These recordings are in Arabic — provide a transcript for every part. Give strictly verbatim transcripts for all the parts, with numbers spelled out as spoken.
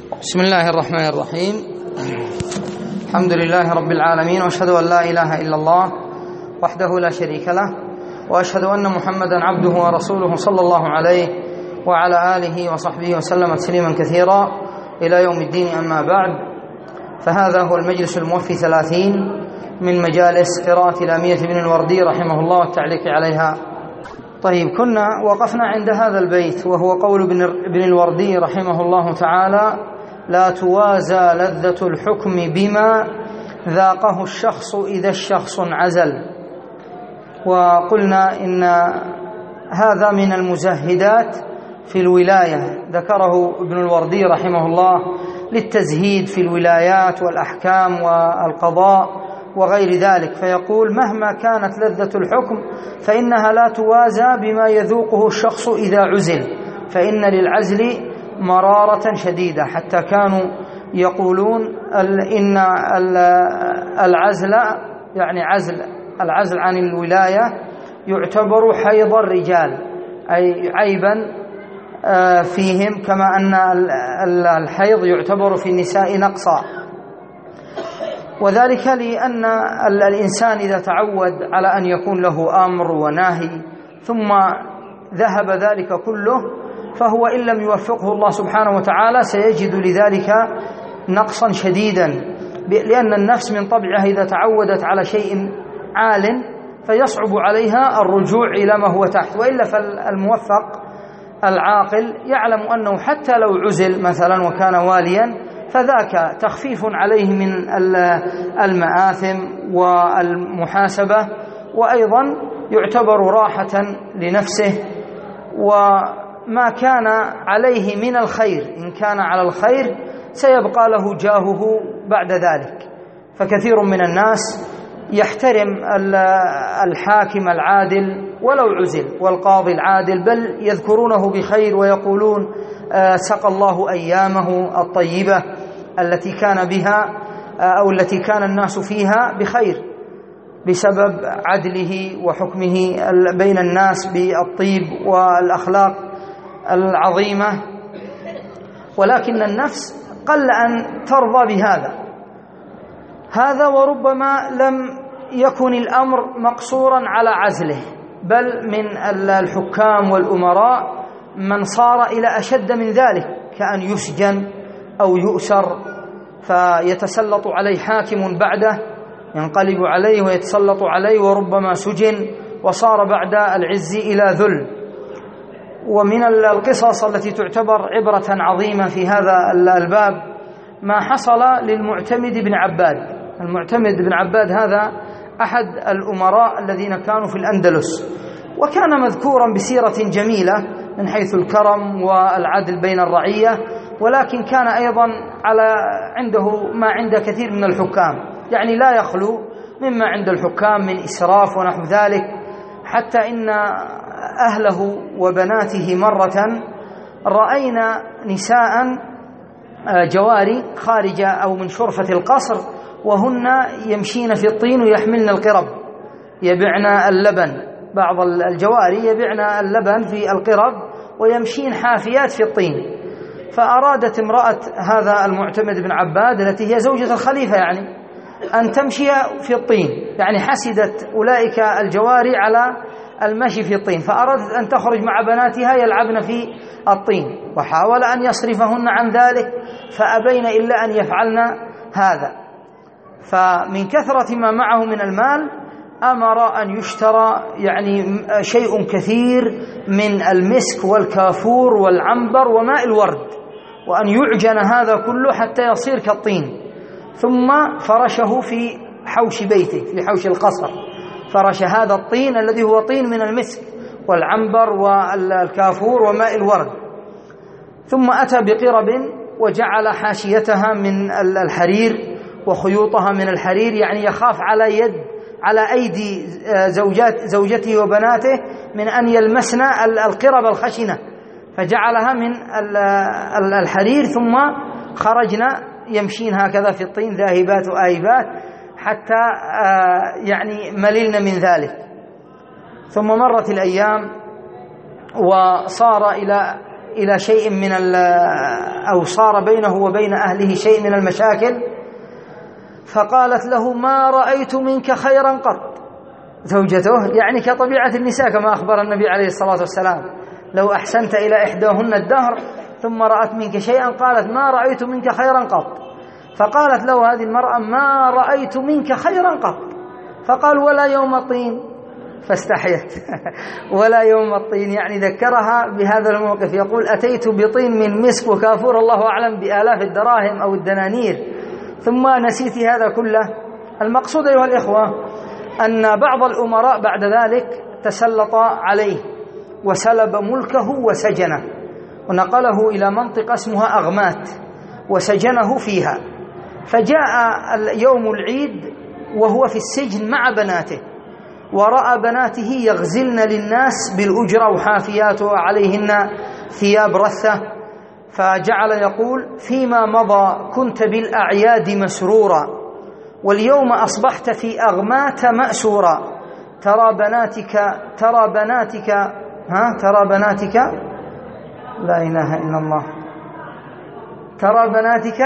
بسم الله الرحمن الرحيم. الحمد لله رب العالمين، وأشهد أن لا إله إلا الله وحده لا شريك له، وأشهد أن محمدا عبده ورسوله صلى الله عليه وعلى آله وصحبه وسلم تسليما كثيرا إلى يوم الدين. أما بعد، فهذا هو المجلس الموفي ثلاثين من مجالس قراءة لامية بن الوردي رحمه الله والتعليق عليها. طيب، كنا وقفنا عند هذا البيت، وهو قول ابن الوردي رحمه الله تعالى: لا توازى لذة الحكم بما ذاقه الشخص إذا الشخص عزل. وقلنا إن هذا من المزهدات في الولاية، ذكره ابن الوردي رحمه الله للتزهيد في الولايات والأحكام والقضاء وغير ذلك، فيقول: مهما كانت لذة الحكم فإنها لا توازى بما يذوقه الشخص إذا عزل، فإن للعزل مرارة شديدة، حتى كانوا يقولون إن العزل يعني عزل العزل عن الولاية يعتبر حيض الرجال، أي عيبا فيهم، كما أن الحيض يعتبر في النساء نقصا. وذلك لأن الإنسان إذا تعود على أن يكون له أمر ونهي ثم ذهب ذلك كله، فهو إن لم يوفقه الله سبحانه وتعالى سيجد لذلك نقصا شديدا، لأن النفس من طبعها إذا تعودت على شيء عال فيصعب عليها الرجوع إلى ما هو تحت. وإلا فالموفق العاقل يعلم أنه حتى لو عزل مثلا وكان واليا فذاك تخفيف عليه من المآثم والمحاسبة، وأيضا يعتبر راحة لنفسه. وما كان عليه من الخير، إن كان على الخير سيبقى له جاهه بعد ذلك. فكثير من الناس يحترم الحاكم العادل ولو عزل، والقاضي العادل، بل يذكرونه بخير ويقولون: سقى الله أيامه الطيبة التي كان بها أو التي كان الناس فيها بخير بسبب عدله وحكمه بين الناس بالطيب والأخلاق العظيمة. ولكن النفس قل أن ترضى بهذا هذا وربما لم يكن الأمر مقصورا على عزله، بل من الحكام والأمراء من صار إلى أشد من ذلك، كأن يسجن أو يؤسر فيتسلط عليه حاكم بعده، ينقلب عليه ويتسلط عليه، وربما سجن وصار بعد العز إلى ذل. ومن القصص التي تعتبر عبرة عظيمة في هذا الباب ما حصل للمعتمد بن عباد. المعتمد بن عباد هذا أحد الأمراء الذين كانوا في الأندلس، وكان مذكورا بسيرة جميلة من حيث الكرم والعدل بين الرعية، ولكن كان أيضا على عنده ما عند كثير من الحكام، يعني لا يخلو مما عند الحكام من إسراف ونحو ذلك، حتى إن أهله وبناته مرة رأينا نساء جواري خارج أو من شرفة القصر، وهن يمشين في الطين ويحملن القرب، يبعن اللبن. بعض الجواري يبعن اللبن في القرب ويمشين حافيات في الطين. فأرادت امرأة هذا المعتمد بن عباد التي هي زوجة الخليفة يعني أن تمشي في الطين، يعني حسدت أولئك الجواري على المشي في الطين، فأرادت أن تخرج مع بناتها يلعبن في الطين، وحاول أن يصرفهن عن ذلك فأبين إلا أن يفعلن هذا. فمن كثرة ما معه من المال أمر أن يشترى يعني شيء كثير من المسك والكافور والعنبر وماء الورد، وأن يعجن هذا كله حتى يصير كالطين، ثم فرشه في حوش بيته، في حوش القصر، فرش هذا الطين الذي هو طين من المسك والعنبر والكافور وماء الورد، ثم أتى بقرب وجعل حاشيتها من الحرير وخيوطها من الحرير، يعني يخاف على يد على أيدي زوجات زوجته وبناته من أن يلمسن القرب الخشنة، فجعلها من الحرير، ثم خرجنا يمشين هكذا في الطين ذاهبات وآيبات حتى يعني مللنا من ذلك. ثم مرت الأيام وصار إلى إلى شيء من أو صار بينه وبين أهله شيء من المشاكل، فقالت له: ما رأيت منك خيرا قط. زوجته يعني كطبيعة النساء كما أخبر النبي عليه الصلاة والسلام: لو أحسنت إلى إحداهن الدهر ثم رأت منك شيئا قالت: ما رأيت منك خيرا قط. فقالت له هذه المرأة: ما رأيت منك خيرا قط. فقال: ولا يوم الطين. فاستحيت. ولا يوم الطين يعني ذكرها بهذا الموقف، يقول: أتيت بطين من مسك وكافور الله أعلم بآلاف الدراهم أو الدنانير ثم نسيت هذا كله. المقصود أيها الإخوة أن بعض الأمراء بعد ذلك تسلط عليه وسلب ملكه وسجنه ونقله إلى منطقة اسمها أغمات وسجنه فيها. فجاء يوم العيد وهو في السجن مع بناته، ورأى بناته يغزلن للناس بالأجرة وحافيات وعليهن ثياب رثة، فجعل يقول: فيما مضى كنت بالأعياد مسرورا، واليوم أصبحت في أغمات مأسورا. ترى بناتك ترى بناتك ها ترى بناتك لا إله إلا الله ترى بناتك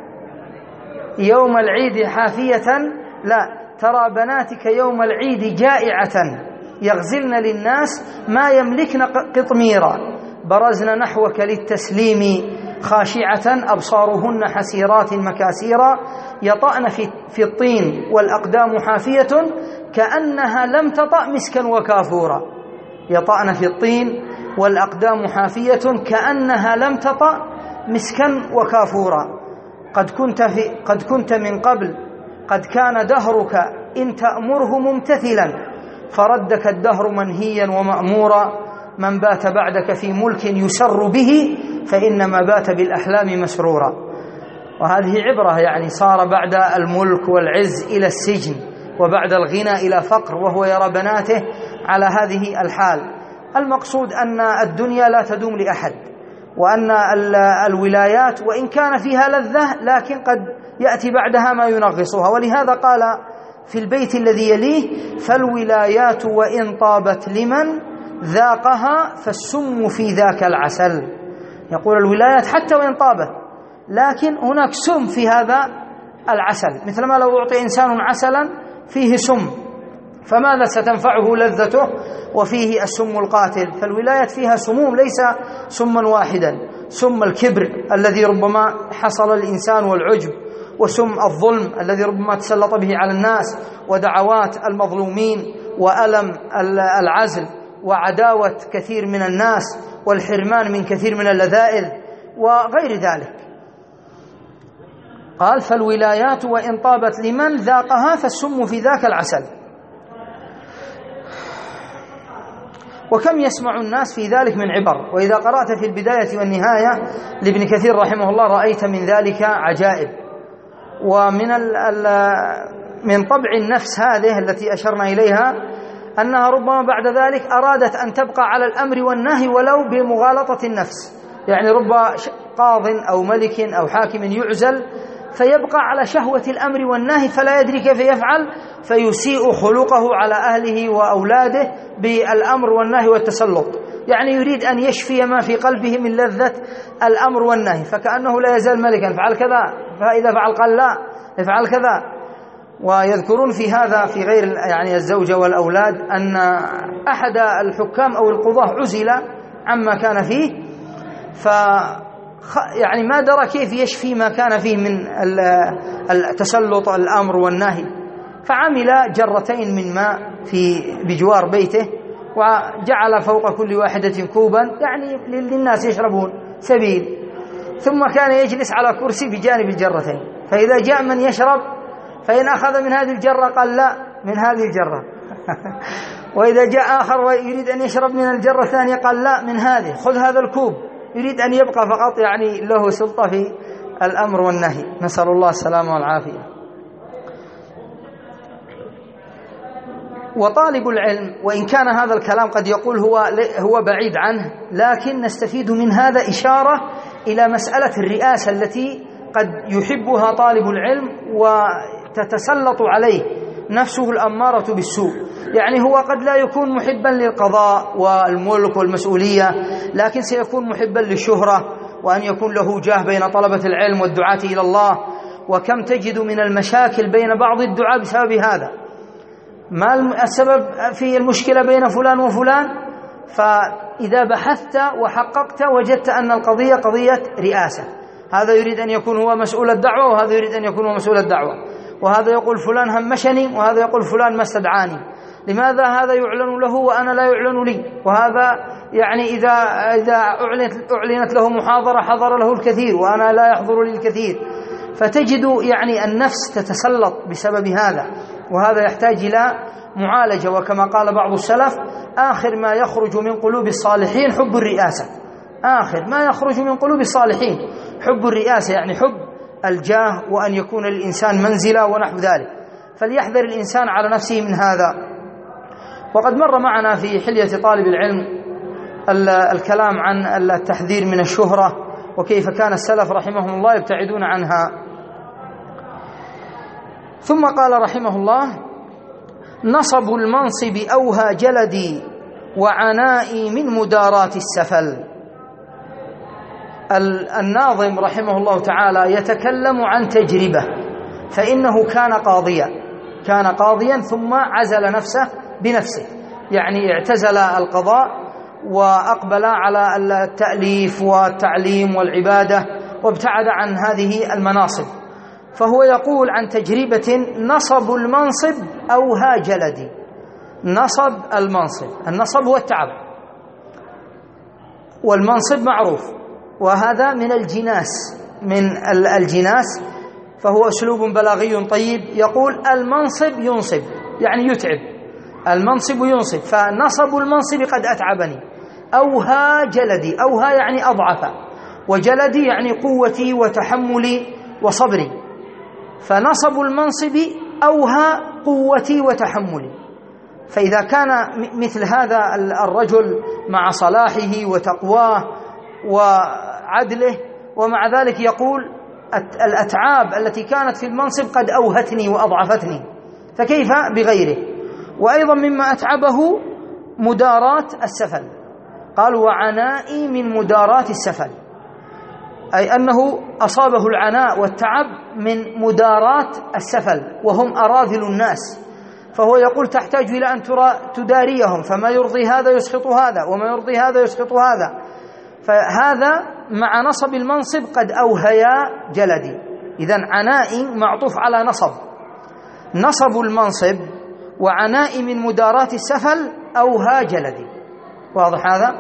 يوم العيد حافية لا ترى بناتك يوم العيد جائعة يغزلن للناس ما يملكن قطميرا، برزن نحوك للتسليم خاشعة أبصارهن حسيرات مكاسيرا، يطأن في, في الطين والأقدام حافية كأنها لم تطأ مسكا وكافورا. يطأن في الطين والأقدام حافية كأنها لم تطأ مسكا وكافورا. قد كنت, في قد كنت من قبل قد كان دهرك إن تأمره ممتثلا، فردك الدهر منهيا ومأمورا. من بات بعدك في ملك يسر به فإنما بات بالأحلام مسرورا. وهذه عبرة، يعني صار بعد الملك والعز إلى السجن، وبعد الغنى إلى فقر، وهو يرى بناته على هذه الحال. المقصود أن الدنيا لا تدوم لأحد، وأن الولايات وإن كان فيها لذة لكن قد يأتي بعدها ما ينغصها. ولهذا قال في البيت الذي يليه: فالولايات وإن طابت لمن ذاقها فالسم في ذاك العسل. يقول الولايات حتى وإن طابت لكن هناك سم في هذا العسل، مثل ما لو أعطي إنسان عسلا فيه سم فماذا ستنفعه لذته وفيه السم القاتل؟ فالولايات فيها سموم، ليس سما واحدا: سم الكبر الذي ربما حصل الإنسان والعجب، وسم الظلم الذي ربما تسلط به على الناس، ودعوات المظلومين، وألم العزل، وعداوة كثير من الناس، والحرمان من كثير من اللذائذ وغير ذلك. قال: فالولايات وإن طابت لمن ذاقها فالسم في ذاك العسل. وكم يسمع الناس في ذلك من عبر. وإذا قرأت في البداية والنهاية لابن كثير رحمه الله رأيت من ذلك عجائب. ومن من طبع النفس هذه التي أشرنا إليها أنها ربما بعد ذلك أرادت أن تبقى على الأمر والنهي ولو بمغالطة النفس، يعني رب قاض أو ملك أو حاكم يعزل فيبقى على شهوة الأمر والنهي فلا يدري كيف يفعل، فيسيء خلقه على أهله وأولاده بالأمر والنهي والتسلط، يعني يريد أن يشفي ما في قلبه من لذة الأمر والنهي، فكأنه لا يزال ملكا، فعل كذا، فإذا فعل قال لا افعل كذا. ويذكرون في هذا في غير يعني الزوجة والأولاد أن أحد الحكام أو القضاة عزل عما كان فيه، ف يعني ما درى كيف يشفي ما كان فيه من التسلط الأمر والنهي، فعمل جرتين من ماء في بجوار بيته وجعل فوق كل واحدة كوبا يعني للناس يشربون سبيل، ثم كان يجلس على كرسي بجانب الجرتين، فإذا جاء من يشرب فإن أخذ من هذه الجرة قال لا من هذه الجرة وإذا جاء آخر ويريد أن يشرب من الجرة الثانية قال لا من هذه، خذ هذا الكوب، يريد أن يبقى فقط يعني له سلطة في الأمر والنهي، نسأل الله السلامة والعافية. وطالب العلم وإن كان هذا الكلام قد يقول هو هو بعيد عنه، لكن نستفيد من هذا إشارة إلى مسألة الرئاسة التي قد يحبها طالب العلم وتتسلط عليه نفسه الأمارة بالسوء. يعني هو قد لا يكون محبا للقضاء والملك والمسؤولية، لكن سيكون محبا للشهرة وأن يكون له جاه بين طلبة العلم والدعاة إلى الله. وكم تجد من المشاكل بين بعض الدعاة بسبب هذا. ما السبب في المشكلة بين فلان وفلان؟ فإذا بحثت وحققت وجدت أن القضية قضية رئاسة، هذا يريد أن يكون هو مسؤول الدعوة وهذا يريد أن يكون هو مسؤول الدعوة، وهذا يقول فلان همشني وهذا يقول فلان ما استدعاني. لماذا هذا يعلن له وأنا لا يعلن لي؟ وهذا يعني إذا إذا أعلنت, أعلنت له محاضرة حضر له الكثير وأنا لا يحضر لي الكثير. فتجد يعني النفس تتسلط بسبب هذا، وهذا يحتاج إلى معالجة. وكما قال بعض السلف: آخر ما يخرج من قلوب الصالحين حب الرئاسة. آخر ما يخرج من قلوب الصالحين حب الرئاسة، يعني حب الجاه وأن يكون للإنسان منزلة ونحو ذلك. فليحذر الإنسان على نفسه من هذا. وقد مر معنا في حلية طالب العلم الكلام عن التحذير من الشهرة وكيف كان السلف رحمهم الله يبتعدون عنها. ثم قال رحمه الله: نصب المنصب أوهى جلدي وعنائي من مداراة السفل. الناظم رحمه الله تعالى يتكلم عن تجربة، فإنه كان قاضيا كان قاضيا ثم عزل نفسه بنفسه، يعني اعتزل القضاء وأقبل على التأليف والتعليم والعبادة وابتعد عن هذه المناصب. فهو يقول عن تجربة: نصب المنصب أوهى جلدي. نصب المنصب، النصب هو التعب، والمنصب معروف، وهذا من الجناس من الجناس فهو أسلوب بلاغي طيب. يقول المنصب ينصب يعني يتعب، المنصب ينصب، فنصب المنصب قد أتعبني. أوهى جلدي، أوهى يعني أضعف، وجلدي يعني قوتي وتحملي وصبري. فنصب المنصب أوهى قوتي وتحملي. فإذا كان مثل هذا الرجل مع صلاحه وتقواه وعدله ومع ذلك يقول الأتعاب التي كانت في المنصب قد أوهتني وأضعفتني، فكيف بغيره؟ وأيضا مما أتعبه مداراة السفل. قال: وعنائي من مداراة السفل، أي أنه أصابه العناء والتعب من مداراة السفل، وهم أراذل الناس. فهو يقول تحتاج إلى أن تداريهم، فما يرضي هذا يسخط هذا وما يرضي هذا يسخط هذا. فهذا مع نصب المنصب قد أوهيا جلدي. إذن عنائي معطوف على نصب، نصب المنصب وعنائي من مداراة السفل أوهى جلدي. واضح هذا؟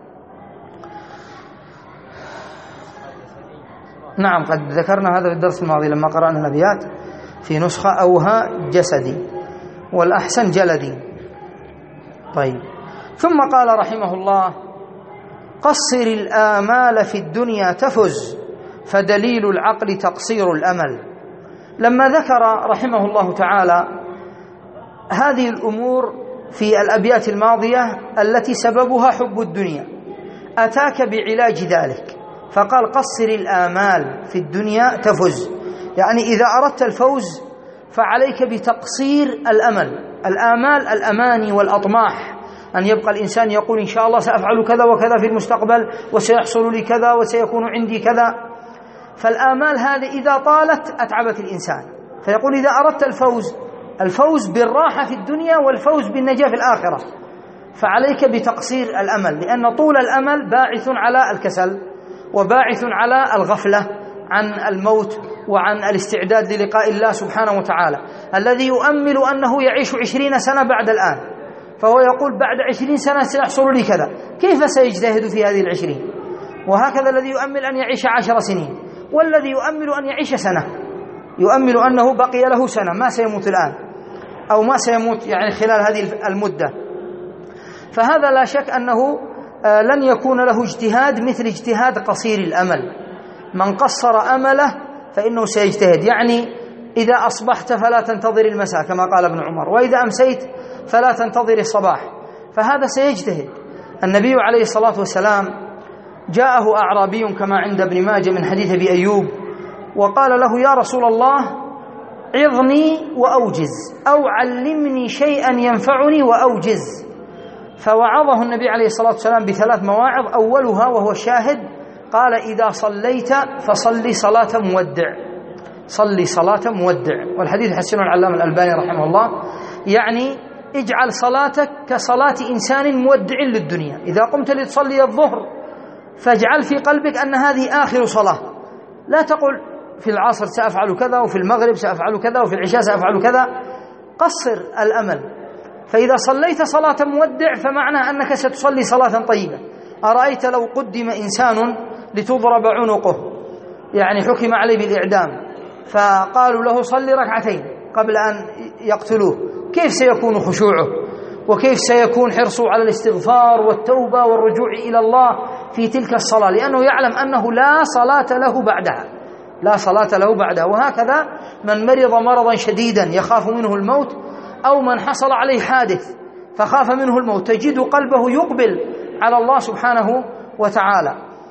نعم، قد ذكرنا هذا في الدرس الماضي لما قرأنا الأبيات. في نسخة أوهى جسدي والأحسن جلدي. طيب، ثم قال رحمه الله: قصر الآمال في الدنيا تفز، فدليل العقل تقصير الأمل. لما ذكر رحمه الله تعالى هذه الأمور في الأبيات الماضية التي سببها حب الدنيا، أتاك بعلاج ذلك فقال: قصر الآمال في الدنيا تفز، يعني إذا أردت الفوز فعليك بتقصير الأمل. الآمال الأماني والأطماح، أن يبقى الإنسان يقول إن شاء الله سأفعل كذا وكذا في المستقبل وسيحصل لي كذا وسيكون عندي كذا. فالآمال هذه إذا طالت أتعبت الإنسان. فيقول إذا أردت الفوز الفوز بالراحة في الدنيا والفوز بالنجاة في الآخرة فعليك بتقصير الأمل، لأن طول الأمل باعث على الكسل وباعث على الغفلة عن الموت وعن الاستعداد للقاء الله سبحانه وتعالى. الذي يؤمل أنه يعيش عشرين سنة بعد الآن، فهو يقول بعد عشرين سنة سيحصل لي كذا، كيف سيجتهد في هذه العشرين؟ وهكذا الذي يؤمل أن يعيش عشر سنين، والذي يؤمل أن يعيش سنة، يؤمل أنه بقي له سنة ما سيموت الآن أو ما سيموت يعني خلال هذه المدة. فهذا لا شك أنه لن يكون له اجتهاد مثل اجتهاد قصير الأمل. من قصر أمله فإنه سيجتهد، يعني إذا أصبحت فلا تنتظر المساء كما قال ابن عمر، وإذا أمسيت فلا تنتظر الصباح، فهذا سيجتهد. النبي عليه الصلاة والسلام جاءه أعرابي كما عند ابن ماجه من حديث أبي أيوب وقال له: يا رسول الله عظني وأوجز، أو علمني شيئا ينفعني وأوجز. فوعظه النبي عليه الصلاة والسلام بثلاث مواعظ، أولها وهو شاهد قال: إذا صليت فصلي صلاة مودع، صلي صلاة مودع. والحديث حسنه العلامة الألباني رحمه الله، يعني اجعل صلاتك كصلاة إنسان مودع للدنيا. إذا قمت لتصلي الظهر فاجعل في قلبك أن هذه آخر صلاة، لا تقل في العصر سأفعل كذا، وفي المغرب سأفعل كذا، وفي العشاء سأفعل كذا. قصر الأمل. فإذا صليت صلاة مودع فمعنى أنك ستصلي صلاة طيبة. أرأيت لو قدم إنسان لتضرب عنقه، يعني حكم عليه بالإعدام، فقالوا له صلي ركعتين قبل أن يقتلوه، كيف سيكون خشوعه؟ وكيف سيكون حرصه على الاستغفار والتوبة والرجوع إلى الله في تلك الصلاة، لأنه يعلم أنه لا صلاة له بعدها، لا صلاة له بعدها. وهكذا من مرض مرضا شديدا يخاف منه الموت، أو من حصل عليه حادث فخاف منه الموت، تجد قلبه يقبل على الله سبحانه وتعالى.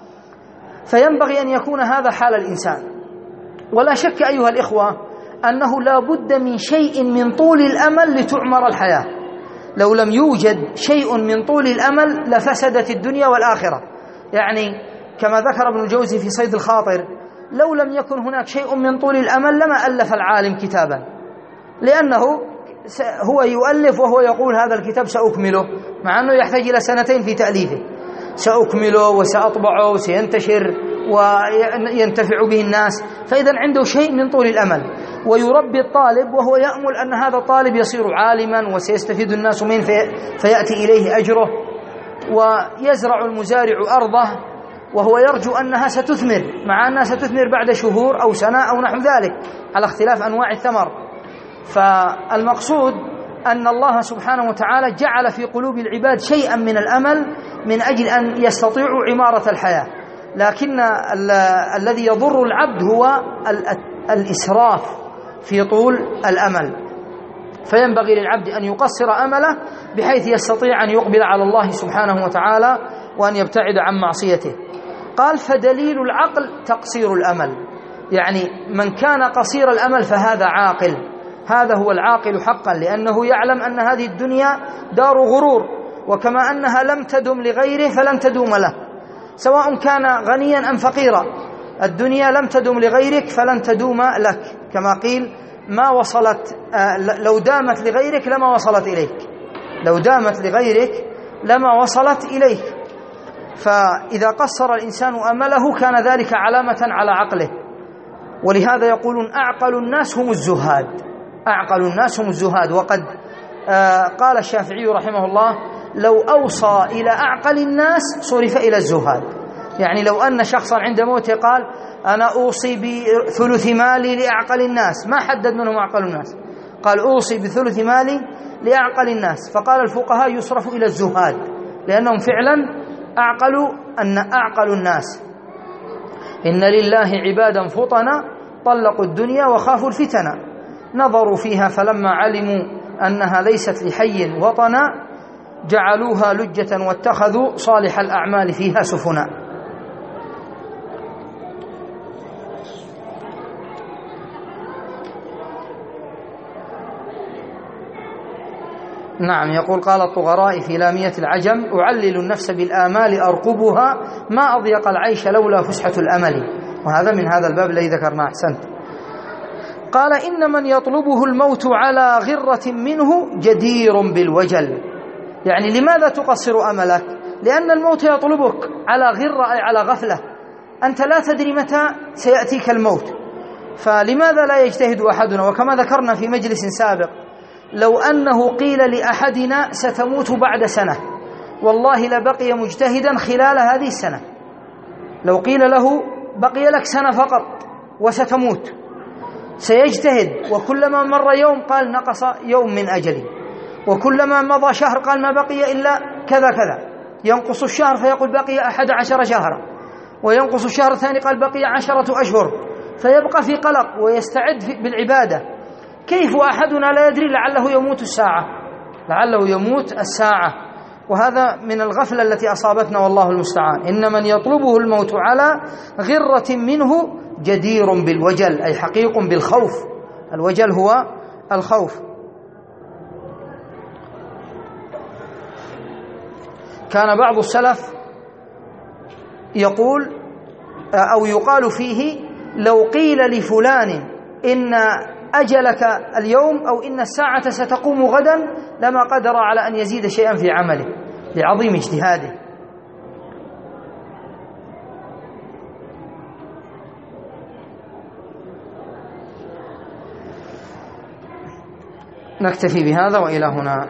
فينبغي أن يكون هذا حال الإنسان. ولا شك أيها الإخوة أنه لا بد من شيء من طول الأمل لتعمر الحياة. لو لم يوجد شيء من طول الأمل لفسدت الدنيا والآخرة. يعني كما ذكر ابن الجوزي في صيد الخاطر: لو لم يكن هناك شيء من طول الأمل لما ألف العالم كتابا، لأنه هو يؤلف وهو يقول هذا الكتاب سأكمله، مع أنه يحتاج إلى سنتين في تأليفه. سأكمله وسأطبعه وسينتشر وينتفع به الناس. فإذا عنده شيء من طول الأمل، ويربي الطالب وهو يأمل أن هذا الطالب يصير عالما وسيستفيد الناس منه في فيأتي إليه أجره. ويزرع المزارع أرضه وهو يرجو أنها ستثمر، مع أنها ستثمر بعد شهور أو سنة أو نحو ذلك على اختلاف أنواع الثمر. فالمقصود أن الله سبحانه وتعالى جعل في قلوب العباد شيئا من الأمل من أجل أن يستطيعوا عمارة الحياة. لكن الذي يضر العبد هو الإسراف في طول الأمل. فينبغي للعبد أن يقصر أمله بحيث يستطيع أن يقبل على الله سبحانه وتعالى وأن يبتعد عن معصيته. قال: فدليل العقل تقصير الأمل، يعني من كان قصير الأمل فهذا عاقل، هذا هو العاقل حقا، لأنه يعلم أن هذه الدنيا دار غرور، وكما أنها لم تدم لغيره فلن تدوم له، سواء كان غنيا أم فقيرا. الدنيا لم تدم لغيرك فلن تدوم لك، كما قيل: ما وصلت لو دامت لغيرك لما وصلت إليك، لو دامت لغيرك لما وصلت إليك. فإذا قصر الإنسان أمله كان ذلك علامة على عقله. ولهذا يقولون: أعقل الناس هم الزهاد، أعقل الناس هم الزهاد. وقد قال الشافعي رحمه الله: لو أوصى إلى أعقل الناس صرف إلى الزهاد. يعني لو أن شخصا عند موته قال: أنا أوصي بثلث مالي لأعقل الناس، ما حدد منهم أعقل الناس، قال: أوصي بثلث مالي لأعقل الناس. فقال الفقهاء: يصرف إلى الزهاد، لأنهم فعلا أعقلوا أن أعقل الناس. إن لله عبادا فطنا طلقوا الدنيا وخافوا الفتنة، نظروا فيها فلما علموا أنها ليست لحي وطنا جعلوها لجة واتخذوا صالح الأعمال فيها سفنا. نعم. يقول: قال الطغراء في لامية العجم: أعلل النفس بالآمال أرقبها، ما أضيق العيش لولا فسحة الأمل. وهذا من هذا الباب الذي ذكرناه. أحسنت. قال: إن من يطلبه الموت على غرة منه جدير بالوجل. يعني لماذا تقصر أملك؟ لأن الموت يطلبك على غرة، أي على غفلة، أنت لا تدري متى سيأتيك الموت. فلماذا لا يجتهد أحدنا؟ وكما ذكرنا في مجلس سابق، لو أنه قيل لأحدنا ستموت بعد سنة، والله لبقي مجتهدا خلال هذه السنة. لو قيل له بقي لك سنة فقط وستموت، سيجتهد، وكلما مر يوم قال نقص يوم من أجلي، وكلما مضى شهر قال ما بقي إلا كذا كذا، ينقص الشهر فيقول بقي أحد عشر شهرا، وينقص الشهر الثاني قال بقي عشرة أشهر، فيبقى في قلق ويستعد بالعبادة. كيف أحدنا لا يدري لعله يموت الساعة، لعله يموت الساعة. وهذا من الغفلة التي أصابتنا والله المستعان. إن من يطلبه الموت على غرة منه جدير بالوجل، أي حقيق بالخوف الوجل هو الخوف. كان بعض السلف يقول أو يقال فيه: لو قيل لفلان إن أجلك اليوم أو إن الساعة ستقوم غدا لما قدر على أن يزيد شيئا في عمله لعظيم اجتهاده. نكتفي بهذا وإلى هنا.